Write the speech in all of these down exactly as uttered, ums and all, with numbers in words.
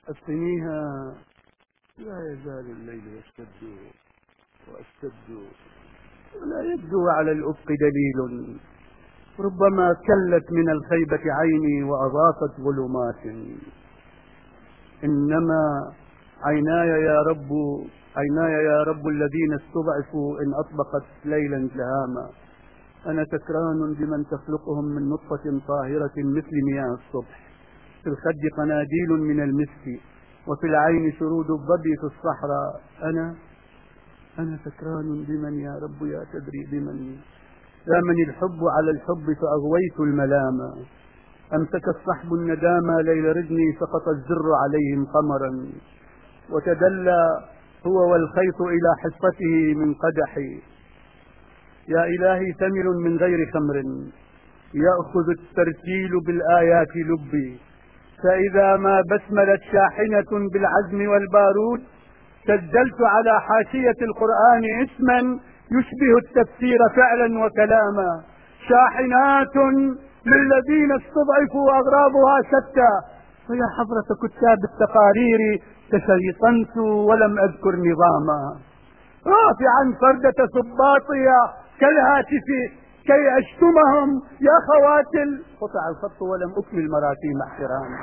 أسقنيها لا يزال الليل يشتد وأشتد ولا يبدو على الأفق دليل، ربما كلت من الخيبة عيني وأضافت ظلمات، إنما عيناي يا رب عيناي يا رب الذين استضعفوا إن أطبقت ليلا جهاما. أنا سكران بمن تخلقهم من نطفة طاهرة مثل مياه الصبح، في الخد قناديل من المسك وفي العين شرود الظبي في الصحراء. أنا أنا سكران بمن يا رب يا تدري بمن، لامني الحب على الحب فأغويت الملامة، أمسك الصحب الندامى ليل رجني سقط الزر عليهم قمرا، وتدلى هو والخيط إلى حصته من قدحي. يا إلهي ثمل من غير خمر يأخذ الترتيل بالآيات لبي، فإذا ما بسملت شاحنة بالعزم والبارود سجلت على حاشية القرآن اسما يشبه التفسير فعلا وكلاما. شاحنات للذين استضعفوا أغراضها شتى، ويا حضرة كتاب التقارير تشيطنت ولم أذكر نظاما. رافعا فردة سباطية كالهاتف كي أشتمهم يا خواتل، قطع الخط ولم أكمل مراتيم احترام.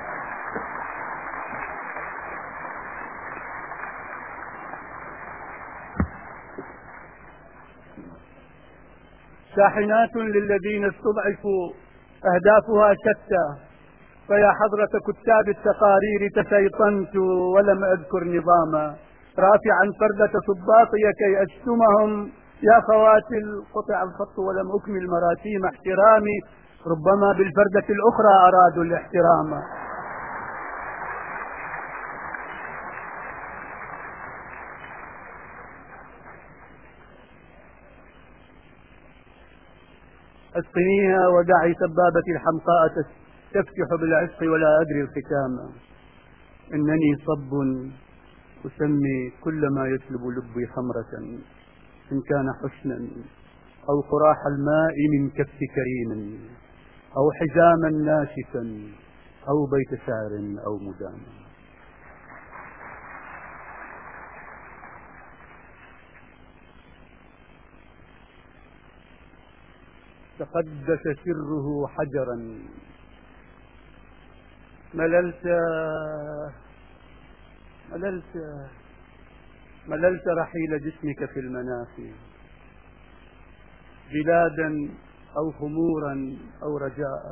شاحنات للذين استضعفوا أهدافها شتى، فيا حضرة كتاب التقارير تشيطنت ولم أذكر نظاما. رافعا فردة سباطية كي أشتمهم يا خواتل، قطع الخط ولم أكمل مراتيم احترامي، ربما بالفردة الأخرى أرادوا الاحترام. أسقنيها ودعي سبابتي الحمقاء تفتح بالعشق ولا أدري الختام، إنني صب أسمي كل ما يسلب لبي خمرة، إن كان حسنا أو قراح الماء من كف كريم أو حزاما ناشفا أو بيت شعر أو مداما. تقدس سره حجرا مللت مللت مللت رحيل جسمك في المنافي، بلادا أو خمورا أو رجاء.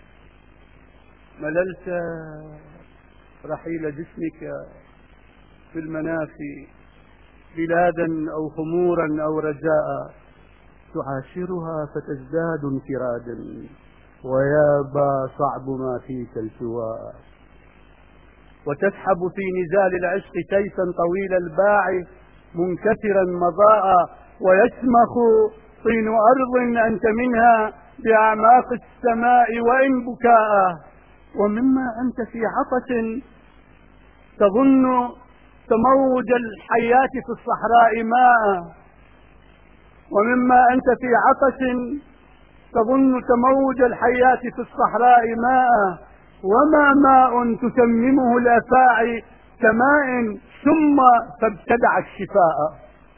مللت رحيل جسمك في المنافي، بلادا أو خمورا أو رجاء، تعاشرها فتزداد انفرادا ويابى صعب ما فيك التواء، وتسحب في نزال العشق سيفا طويل الباع منكسرا مضاء، ويشمخ طين أرض أنت منها بأعماق السماء وإن بكاء، ومما أنت في عطش تظن تموج الحياة في الصحراء ماء، ومما أنت في عطش تظن تموج الحياة في الصحراء ماء، وما ماء تسممه الأفاعي كماء ثم فابتدع الشفاء،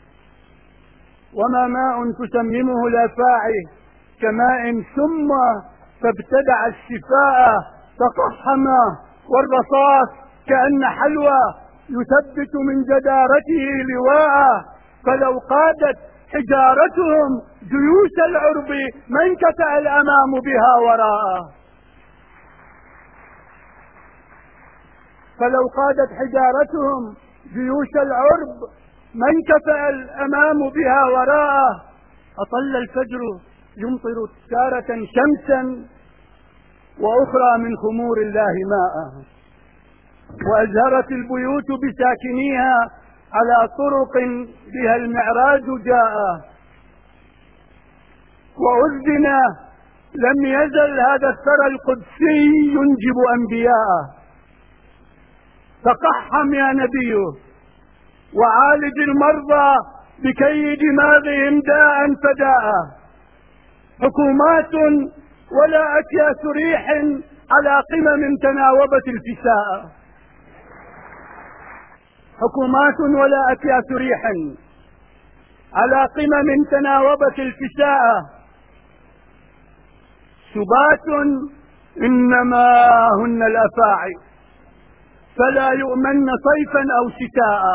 وما ماء تسممه الأفاعي كماء ثم فابتدع الشفاء، تقحم والرصاص كأن حلوى يثبت من جدارته لواء، فلو قادت حجارتهم جيوش العرب ما انكفأ الأمام بها وراءه، فلو قادت حجارتهم جيوش العرب ما انكفأ الأمام بها وراءه. أطل الفجر يمطر تارة شمسا وأخرى من خمور الله ماء، وأزهرت البيوت بساكنيها على طرق بها المعراج جاء، وأذن لم يزل هذا الثرى القدسي ينجب أنبياء. تقحم يا نبي وعالج المرضى بكي دماغهم داء فداء، حكومات ولا أكياس ريح على قمم تناوبت الفساء. حكومات ولا أكياس ريح على قمم تناوبت الكساء، سبات إنما هن الأفاعي فلا يؤمن صيفا أو شتاء.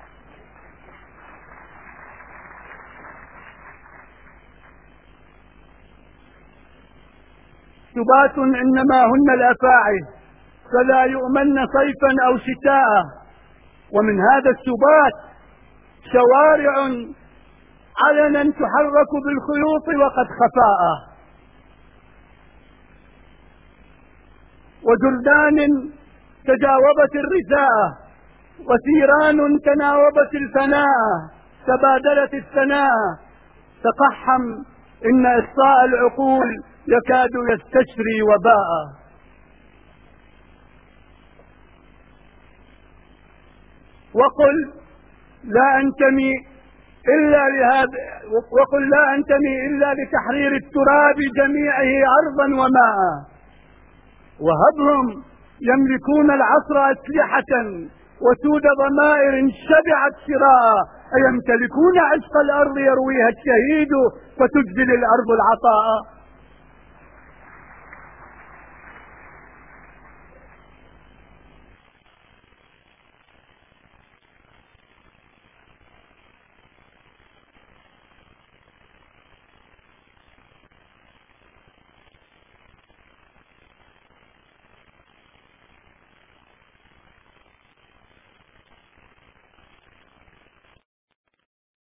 سبات إنما هن الأفاعي فلا يؤمن صيفا أو شتاء. ومن هذا السبات شوارع علنا تحرك بالخيوط وقد خفاء، وجردان تجاوبت الرثاء، وثيران تناوبت الفناء، تبادلت الثناء. تقحم إن إخطاء العقول يكاد يستشري وباء. وقل لا أنتمي إلا لهذا وقل لا أنتمي إلا لتحرير التراب جميعه أرضا وماء. وهبهم يملكون العصر أسلحة وسود ضمائر شبعت شراء، أيمتلكون عشق الأرض يرويها الشهيد فتجزل الأرض العطاء.